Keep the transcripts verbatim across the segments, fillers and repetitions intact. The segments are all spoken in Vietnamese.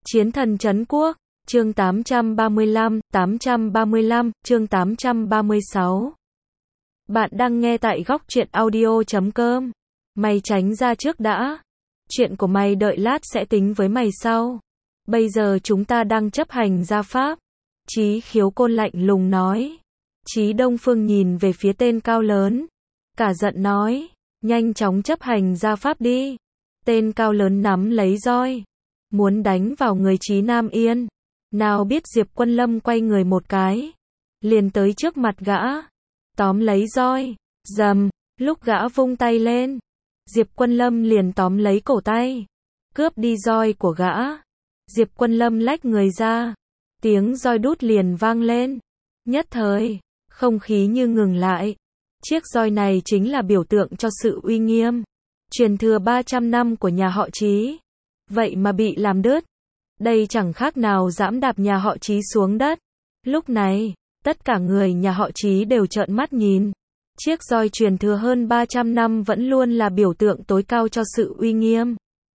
Chiến thần trấn quốc, chương tám trăm ba mươi lăm, tám trăm ba mươi lăm, chương tám trăm ba mươi sáu. Bạn đang nghe tại góc truyện audio chấm com. Mày tránh ra trước đã. Chuyện của mày đợi lát sẽ tính với mày sau. Bây giờ chúng ta đang chấp hành gia pháp. Chí Khiếu Côn lạnh lùng nói. Chí Đông Phương nhìn về phía tên cao lớn. Cả giận nói, nhanh chóng chấp hành gia pháp đi. Tên cao lớn nắm lấy roi, muốn đánh vào người Chí Nam Yên. Nào biết Diệp Quân Lâm quay người một cái, liền tới trước mặt gã, tóm lấy roi, rầm, lúc gã vung tay lên, Diệp Quân Lâm liền tóm lấy cổ tay, cướp đi roi của gã. Diệp Quân Lâm lách người ra, tiếng roi đút liền vang lên. Nhất thời, không khí như ngừng lại. Chiếc roi này chính là biểu tượng cho sự uy nghiêm, truyền thừa ba trăm năm của nhà họ Chí. Vậy mà bị làm đứt. Đây chẳng khác nào giẫm đạp nhà họ Chí xuống đất. Lúc này, tất cả người nhà họ Chí đều trợn mắt nhìn. Chiếc roi truyền thừa hơn ba trăm năm vẫn luôn là biểu tượng tối cao cho sự uy nghiêm.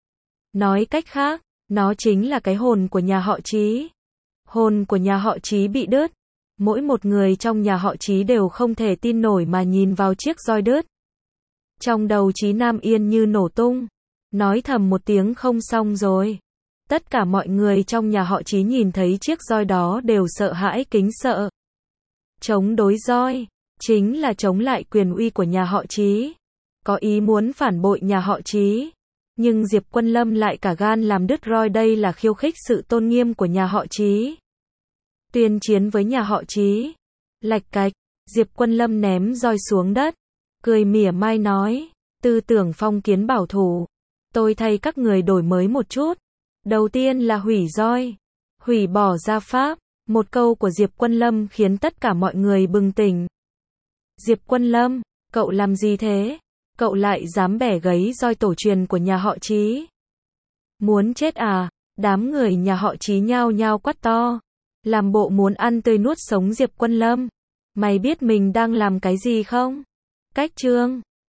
Nói cách khác, nó chính là cái hồn của nhà họ Chí. Hồn của nhà họ Chí bị đứt. Mỗi một người trong nhà họ Chí đều không thể tin nổi mà nhìn vào chiếc roi đứt. Trong đầu Chí Nam Yên như nổ tung, nói thầm một tiếng không xong rồi. Tất cả mọi người trong nhà họ Chí nhìn thấy chiếc roi đó đều sợ hãi kính sợ. Chống đối roi, chính là chống lại quyền uy của nhà họ Chí. Có ý muốn phản bội nhà họ Chí. Nhưng Diệp Quân Lâm lại cả gan làm đứt roi, đây là khiêu khích sự tôn nghiêm của nhà họ Chí. Tuyên chiến với nhà họ Chí. Lạch cạch, Diệp Quân Lâm ném roi xuống đất, cười mỉa mai nói, tư tưởng phong kiến bảo thủ. Tôi thay các người đổi mới một chút. Đầu tiên là hủy roi, hủy bỏ gia pháp. Một câu của Diệp Quân Lâm khiến tất cả mọi người bừng tỉnh. Diệp Quân Lâm, cậu làm gì thế? Cậu lại dám bẻ gãy roi tổ truyền của nhà họ Chí? Muốn chết à? Đám người nhà họ Chí nhao nhao quát to, làm bộ muốn ăn tươi nuốt sống Diệp Quân Lâm. Mày biết mình đang làm cái gì không? Cách chương